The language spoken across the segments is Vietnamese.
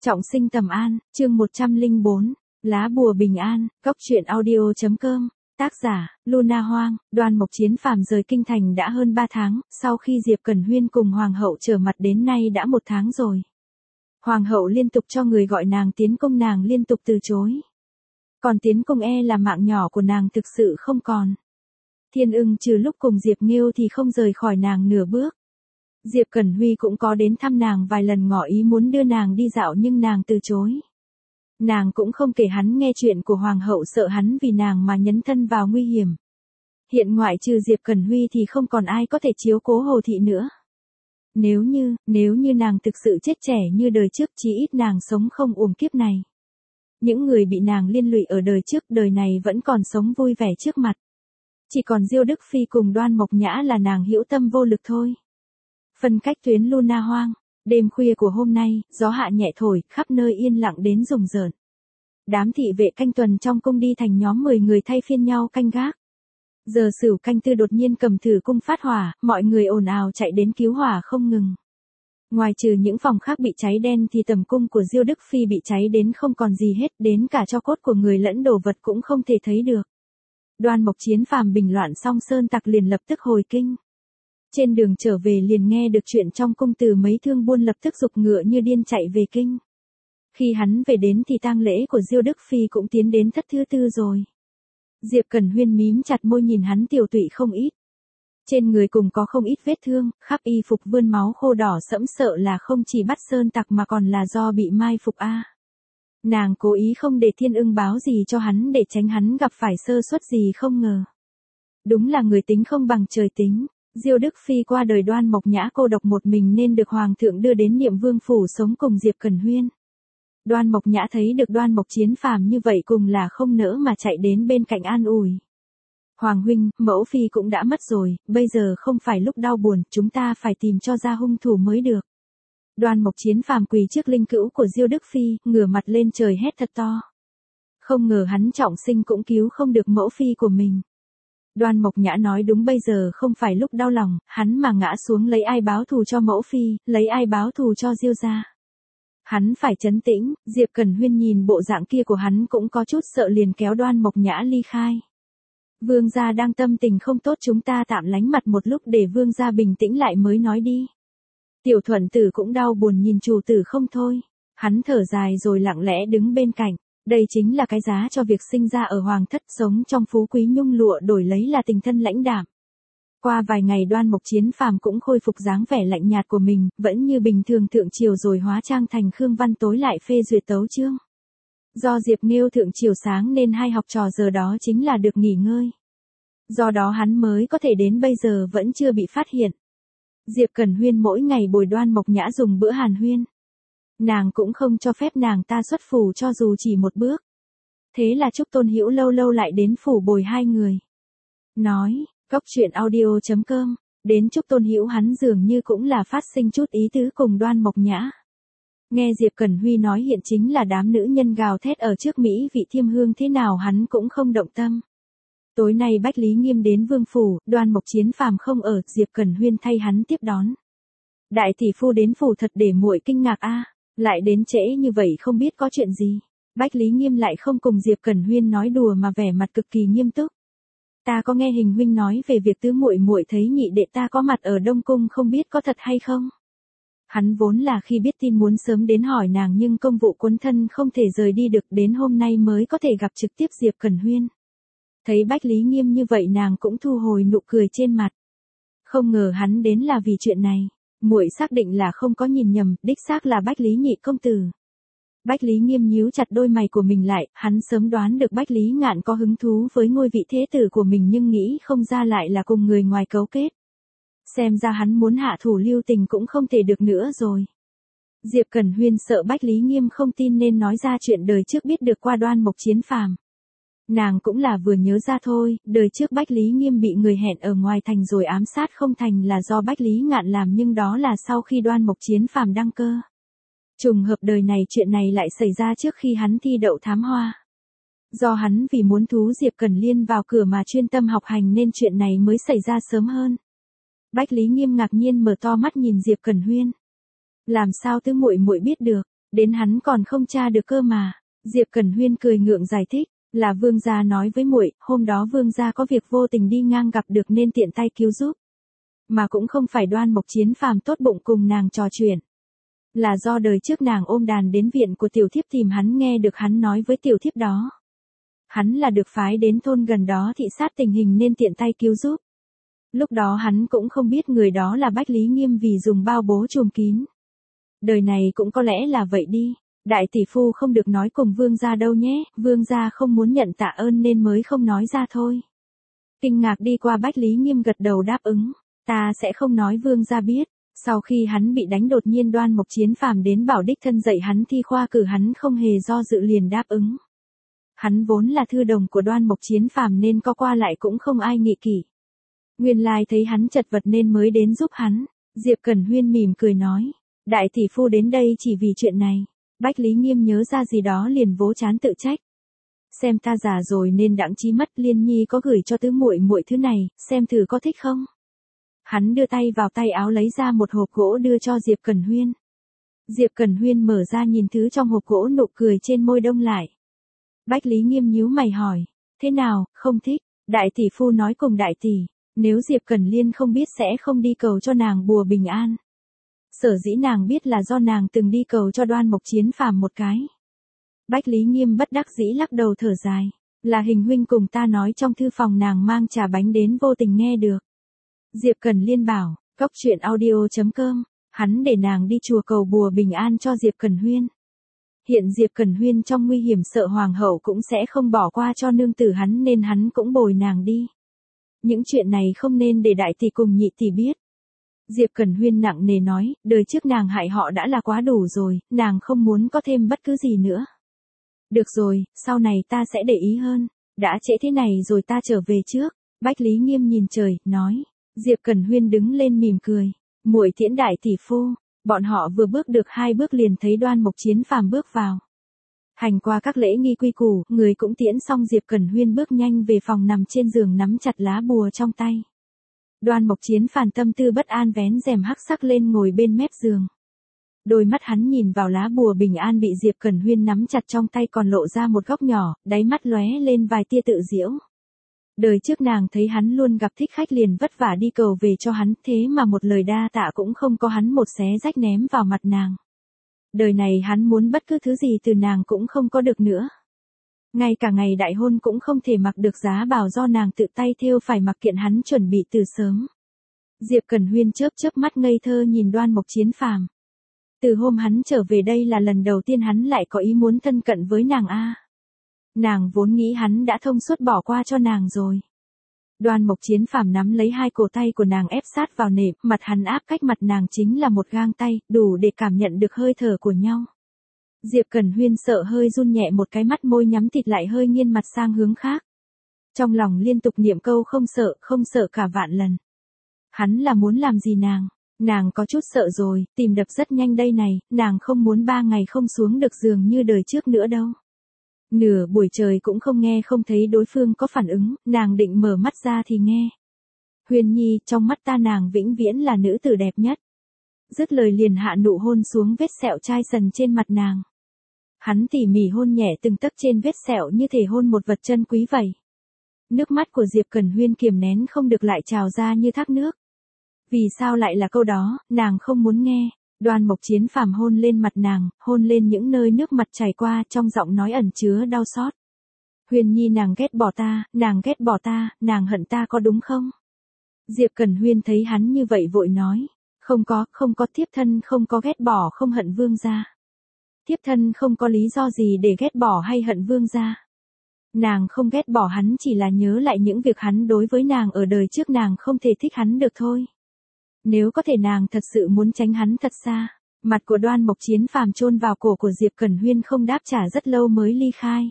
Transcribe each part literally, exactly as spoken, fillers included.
Trọng sinh tầm an, chương một trăm lẻ bốn, lá bùa bình an, góc truyện audio.com, tác giả, Luna Hoang. Đoan Mộc Chiến Phàm rời kinh thành đã hơn ba tháng, sau khi Diệp Cẩn Huyên cùng Hoàng hậu trở mặt đến nay đã một tháng rồi. Hoàng hậu liên tục cho người gọi nàng tiến cung, nàng liên tục từ chối. Còn tiến cung e là mạng nhỏ của nàng thực sự không còn. Thiên Ưng trừ lúc cùng Diệp Nghiêu thì không rời khỏi nàng nửa bước. Diệp Cẩn Huy cũng có đến thăm nàng vài lần, ngỏ ý muốn đưa nàng đi dạo nhưng nàng từ chối. Nàng cũng không kể hắn nghe chuyện của Hoàng hậu, sợ hắn vì nàng mà nhấn thân vào nguy hiểm. Hiện ngoại trừ Diệp Cẩn Huy thì không còn ai có thể chiếu cố Hồ Thị nữa. Nếu như, nếu như nàng thực sự chết trẻ như đời trước, chí ít nàng sống không uổng kiếp này. Những người bị nàng liên lụy ở đời trước, đời này vẫn còn sống vui vẻ trước mặt. Chỉ còn Diêu Đức Phi cùng Đoan Mộc Nhã là nàng hữu tâm vô lực thôi. Phân cách tuyến Luna Hoang. Đêm khuya của hôm nay, gió hạ nhẹ thổi, khắp nơi yên lặng đến rùng rợn. Đám thị vệ canh tuần trong cung đi thành nhóm mười người thay phiên nhau canh gác. Giờ Sửu canh tư đột nhiên cầm thử cung phát hỏa, mọi người ồn ào chạy đến cứu hỏa không ngừng. Ngoài trừ những phòng khác bị cháy đen thì tầm cung của Diêu Đức Phi bị cháy đến không còn gì hết, đến cả tro cốt của người lẫn đồ vật cũng không thể thấy được. Đoan Mộc Chiến Phàm bình loạn xong sơn tặc liền lập tức hồi kinh. Trên đường trở về liền nghe được chuyện trong cung, từ mấy thương buôn lập tức giục ngựa như điên chạy về kinh. Khi hắn về đến thì tang lễ của Diêu Đức Phi cũng tiến đến thất thứ tư rồi. Diệp Cẩn Huyên mím chặt môi nhìn hắn tiều tụy không ít. Trên người cùng có không ít vết thương, khắp y phục vươn máu khô đỏ sẫm, sợ là không chỉ bắt sơn tặc mà còn là do bị mai phục a. À. Nàng cố ý không để Thiên Ưng báo gì cho hắn để tránh hắn gặp phải sơ suất gì không ngờ. Đúng là người tính không bằng trời tính. Diêu Đức Phi qua đời, Đoan Mộc Nhã cô độc một mình nên được Hoàng thượng đưa đến Niệm Vương phủ sống cùng Diệp Cẩn Huyên. Đoan Mộc Nhã thấy được Đoan Mộc Chiến Phàm như vậy cùng là không nỡ mà chạy đến bên cạnh an ủi. Hoàng huynh, mẫu phi cũng đã mất rồi, bây giờ không phải lúc đau buồn, chúng ta phải tìm cho ra hung thủ mới được. Đoan Mộc Chiến Phàm quỳ trước linh cữu của Diêu Đức Phi, ngửa mặt lên trời hét thật to. Không ngờ hắn trọng sinh cũng cứu không được mẫu phi của mình. Đoan Mộc Nhã nói đúng, bây giờ không phải lúc đau lòng, hắn mà ngã xuống lấy ai báo thù cho mẫu phi, lấy ai báo thù cho Diêu gia. Hắn phải trấn tĩnh. Diệp Cẩn Huyên nhìn bộ dạng kia của hắn cũng có chút sợ, liền kéo Đoan Mộc Nhã ly khai. Vương gia đang tâm tình không tốt, chúng ta tạm lánh mặt một lúc để vương gia bình tĩnh lại mới nói đi. Tiểu Thuận Tử cũng đau buồn nhìn chủ tử không thôi. Hắn thở dài rồi lặng lẽ đứng bên cạnh. Đây chính là cái giá cho việc sinh ra ở hoàng thất, sống trong phú quý nhung lụa, đổi lấy là tình thân lãnh đạm. Qua vài ngày Đoan Mộc Chiến Phàm cũng khôi phục dáng vẻ lạnh nhạt của mình, vẫn như bình thường thượng triều rồi hóa trang thành Khương Văn tối lại phê duyệt tấu chương. Do Diệp Nghiêu thượng triều sáng nên hai học trò giờ đó chính là được nghỉ ngơi. Do đó hắn mới có thể đến bây giờ vẫn chưa bị phát hiện. Diệp Cẩn Huyên mỗi ngày bồi Đoan Mộc Nhã dùng bữa hàn huyên. Nàng cũng không cho phép nàng ta xuất phủ cho dù chỉ một bước. Thế là Trúc Tôn Hữu lâu lâu lại đến phủ bồi hai người. Nói, góc truyện audio.com, đến Trúc Tôn Hữu hắn dường như cũng là phát sinh chút ý tứ cùng Đoan Mộc Nhã. Nghe Diệp Cẩn Huy nói hiện chính là đám nữ nhân gào thét ở trước Mỹ vị thiêm hương thế nào hắn cũng không động tâm. Tối nay Bách Lý Nghiêm đến vương phủ, Đoan Mộc Chiến Phàm không ở, Diệp Cẩn Huyên thay hắn tiếp đón. Đại tỷ phu đến phủ thật để muội kinh ngạc a. À. Lại đến trễ như vậy không biết có chuyện gì. Bách Lý Nghiêm lại không cùng Diệp Cẩn Huyên nói đùa mà vẻ mặt cực kỳ nghiêm túc. Ta có nghe Hình huynh nói về việc tứ muội muội thấy nhị đệ ta có mặt ở Đông Cung, không biết có thật hay không. Hắn vốn là khi biết tin muốn sớm đến hỏi nàng nhưng công vụ cuốn thân không thể rời đi được, đến hôm nay mới có thể gặp trực tiếp Diệp Cẩn Huyên. Thấy Bách Lý Nghiêm như vậy nàng cũng thu hồi nụ cười trên mặt. Không ngờ hắn đến là vì chuyện này. Muội xác định là không có nhìn nhầm, đích xác là Bách Lý nhị công tử. Bách Lý Nghiêm nhíu chặt đôi mày của mình lại, hắn sớm đoán được Bách Lý Ngạn có hứng thú với ngôi vị thế tử của mình nhưng nghĩ không ra lại là cùng người ngoài cấu kết. Xem ra hắn muốn hạ thủ lưu tình cũng không thể được nữa rồi. Diệp Cẩn Huyên sợ Bách Lý Nghiêm không tin nên nói ra chuyện đời trước biết được qua Đoan Mộc Chiến Phàm. Nàng cũng là vừa nhớ ra thôi, đời trước Bách Lý Nghiêm bị người hẹn ở ngoài thành rồi ám sát không thành là do Bách Lý Ngạn làm, nhưng đó là sau khi Đoan Mộc Chiến Phàm đăng cơ. Trùng hợp đời này chuyện này lại xảy ra trước khi hắn thi đậu thám hoa. Do hắn vì muốn thú Diệp Cẩn Liên vào cửa mà chuyên tâm học hành nên chuyện này mới xảy ra sớm hơn. Bách Lý Nghiêm ngạc nhiên mở to mắt nhìn Diệp Cẩn Huyên. Làm sao tứ muội muội biết được? Đến hắn còn không tra được cơ mà. Diệp Cẩn Huyên cười ngượng giải thích, là Vương gia nói với muội, hôm đó Vương gia có việc vô tình đi ngang gặp được nên tiện tay cứu giúp. Mà cũng không phải Đoan Mộc Chiến Phàm tốt bụng cùng nàng trò chuyện. Là do đời trước nàng ôm đàn đến viện của tiểu thiếp tìm hắn nghe được hắn nói với tiểu thiếp đó. Hắn là được phái đến thôn gần đó thị sát tình hình nên tiện tay cứu giúp. Lúc đó hắn cũng không biết người đó là Bách Lý Nghiêm vì dùng bao bố trùm kín. Đời này cũng có lẽ là vậy đi. Đại tỷ phu không được nói cùng Vương gia đâu nhé, Vương gia không muốn nhận tạ ơn nên mới không nói ra thôi. Kinh ngạc đi qua Bách Lý Nghiêm gật đầu đáp ứng, ta sẽ không nói Vương gia biết. Sau khi hắn bị đánh đột nhiên Đoan Mộc Chiến Phàm đến bảo đích thân dạy hắn thi khoa cử hắn không hề do dự liền đáp ứng. Hắn vốn là thư đồng của Đoan Mộc Chiến Phàm nên có qua lại cũng không ai nghị kỷ. Nguyên lai thấy hắn chật vật nên mới đến giúp hắn. Diệp Cẩn Huyên mỉm cười nói, đại tỷ phu đến đây chỉ vì chuyện này. Bách Lý Nghiêm nhớ ra gì đó liền vỗ trán tự trách. Xem ta già rồi nên đặng trí mất, Liên Nhi có gửi cho tứ muội muội thứ này, xem thử có thích không. Hắn đưa tay vào tay áo lấy ra một hộp gỗ đưa cho Diệp Cẩn Huyên. Diệp Cẩn Huyên mở ra nhìn thứ trong hộp gỗ, nụ cười trên môi đông lại. Bách Lý Nghiêm nhíu mày hỏi, thế nào, không thích? Đại tỷ phu nói cùng đại tỷ, nếu Diệp Cẩn Liên không biết sẽ không đi cầu cho nàng bùa bình an. Sở dĩ nàng biết là do nàng từng đi cầu cho Đoan Mộc Chiến Phàm một cái. Bách Lý Nghiêm bất đắc dĩ lắc đầu thở dài, là Hình huynh cùng ta nói trong thư phòng nàng mang trà bánh đến vô tình nghe được. Diệp Cẩn Liên bảo, cốc truyện audio chấm com, hắn để nàng đi chùa cầu bùa bình an cho Diệp Cẩn Huyên. Hiện Diệp Cẩn Huyên trong nguy hiểm sợ hoàng hậu cũng sẽ không bỏ qua cho nương tử hắn nên hắn cũng bồi nàng đi. Những chuyện này không nên để đại tỷ cùng nhị tỷ biết. Diệp Cẩn Huyên nặng nề nói, đời trước nàng hại họ đã là quá đủ rồi, nàng không muốn có thêm bất cứ gì nữa. Được rồi, sau này ta sẽ để ý hơn, đã trễ thế này rồi ta trở về trước. Bách Lý Nghiêm nhìn trời, nói. Diệp Cẩn Huyên đứng lên mỉm cười, muội tiễn đại tỷ phu. Bọn họ vừa bước được hai bước liền thấy Đoan Mộc Chiến Phàm bước vào. Hành qua các lễ nghi quy củ, người cũng tiễn xong Diệp Cẩn Huyên bước nhanh về phòng nằm trên giường nắm chặt lá bùa trong tay. Đoan Mộc Chiến Phàm tâm tư bất an vén rèm hắc sắc lên ngồi bên mép giường. Đôi mắt hắn nhìn vào lá bùa bình an bị Diệp Cẩn Huyên nắm chặt trong tay còn lộ ra một góc nhỏ, đáy mắt lóe lên vài tia tự giễu. Đời trước nàng thấy hắn luôn gặp thích khách liền vất vả đi cầu về cho hắn, thế mà một lời đa tạ cũng không có, hắn một xé rách ném vào mặt nàng. Đời này hắn muốn bất cứ thứ gì từ nàng cũng không có được nữa. Ngay cả ngày đại hôn cũng không thể mặc được giá bào do nàng tự tay thêu, phải mặc kiện hắn chuẩn bị từ sớm. Diệp Cẩn Huyên chớp chớp mắt ngây thơ nhìn Đoan Mộc Chiến Phàm. Từ hôm hắn trở về đây là lần đầu tiên hắn lại có ý muốn thân cận với nàng a. Nàng vốn nghĩ hắn đã thông suốt bỏ qua cho nàng rồi. Đoan Mộc Chiến Phàm nắm lấy hai cổ tay của nàng ép sát vào nệm, mặt hắn áp cách mặt nàng chính là một gang tay, đủ để cảm nhận được hơi thở của nhau. Diệp Cẩn Huyên sợ hơi run nhẹ một cái, mắt môi nhắm thịt lại hơi nghiêng mặt sang hướng khác. Trong lòng liên tục niệm câu không sợ, không sợ cả vạn lần. Hắn là muốn làm gì nàng? Nàng có chút sợ rồi, tìm đập rất nhanh đây này, nàng không muốn ba ngày không xuống được giường như đời trước nữa đâu. Nửa buổi trời cũng không nghe không thấy đối phương có phản ứng, nàng định mở mắt ra thì nghe. Huyên Nhi, trong mắt ta nàng vĩnh viễn là nữ tử đẹp nhất. Dứt lời liền hạ nụ hôn xuống vết sẹo chai sần trên mặt nàng. Hắn tỉ mỉ hôn nhẹ từng tấc trên vết sẹo như thể hôn một vật chân quý vậy. Nước mắt của Diệp Cẩn Huyên kiềm nén không được lại trào ra như thác nước. Vì sao lại là câu đó, nàng không muốn nghe. Đoan Mộc Chiến Phàm hôn lên mặt nàng, hôn lên những nơi nước mặt chảy qua, trong giọng nói ẩn chứa đau xót. Huyên Nhi, nàng ghét bỏ ta, nàng ghét bỏ ta, nàng hận ta có đúng không? Diệp Cẩn Huyên thấy hắn như vậy vội nói, không có, không có, thiếp thân không có ghét bỏ không hận vương gia. Thiếp thân không có lý do gì để ghét bỏ hay hận vương gia. Nàng không ghét bỏ hắn, chỉ là nhớ lại những việc hắn đối với nàng ở đời trước, nàng không thể thích hắn được thôi. Nếu có thể nàng thật sự muốn tránh hắn thật xa. Mặt của Đoan Mộc Chiến Phàm chôn vào cổ của Diệp Cẩn Huyên không đáp trả rất lâu mới ly khai.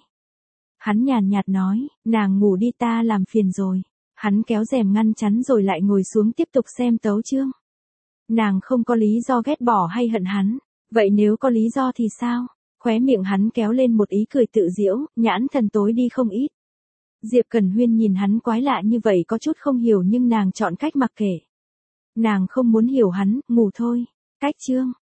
Hắn nhàn nhạt nói, nàng ngủ đi, ta làm phiền rồi. Hắn kéo rèm ngăn chắn rồi lại ngồi xuống tiếp tục xem tấu chương. Nàng không có lý do ghét bỏ hay hận hắn. Vậy nếu có lý do thì sao? Khóe miệng hắn kéo lên một ý cười tự giễu, nhãn thần tối đi không ít. Diệp Cẩn Huyên nhìn hắn quái lạ như vậy có chút không hiểu nhưng nàng chọn cách mặc kệ. Nàng không muốn hiểu hắn, ngủ thôi. Cách chương.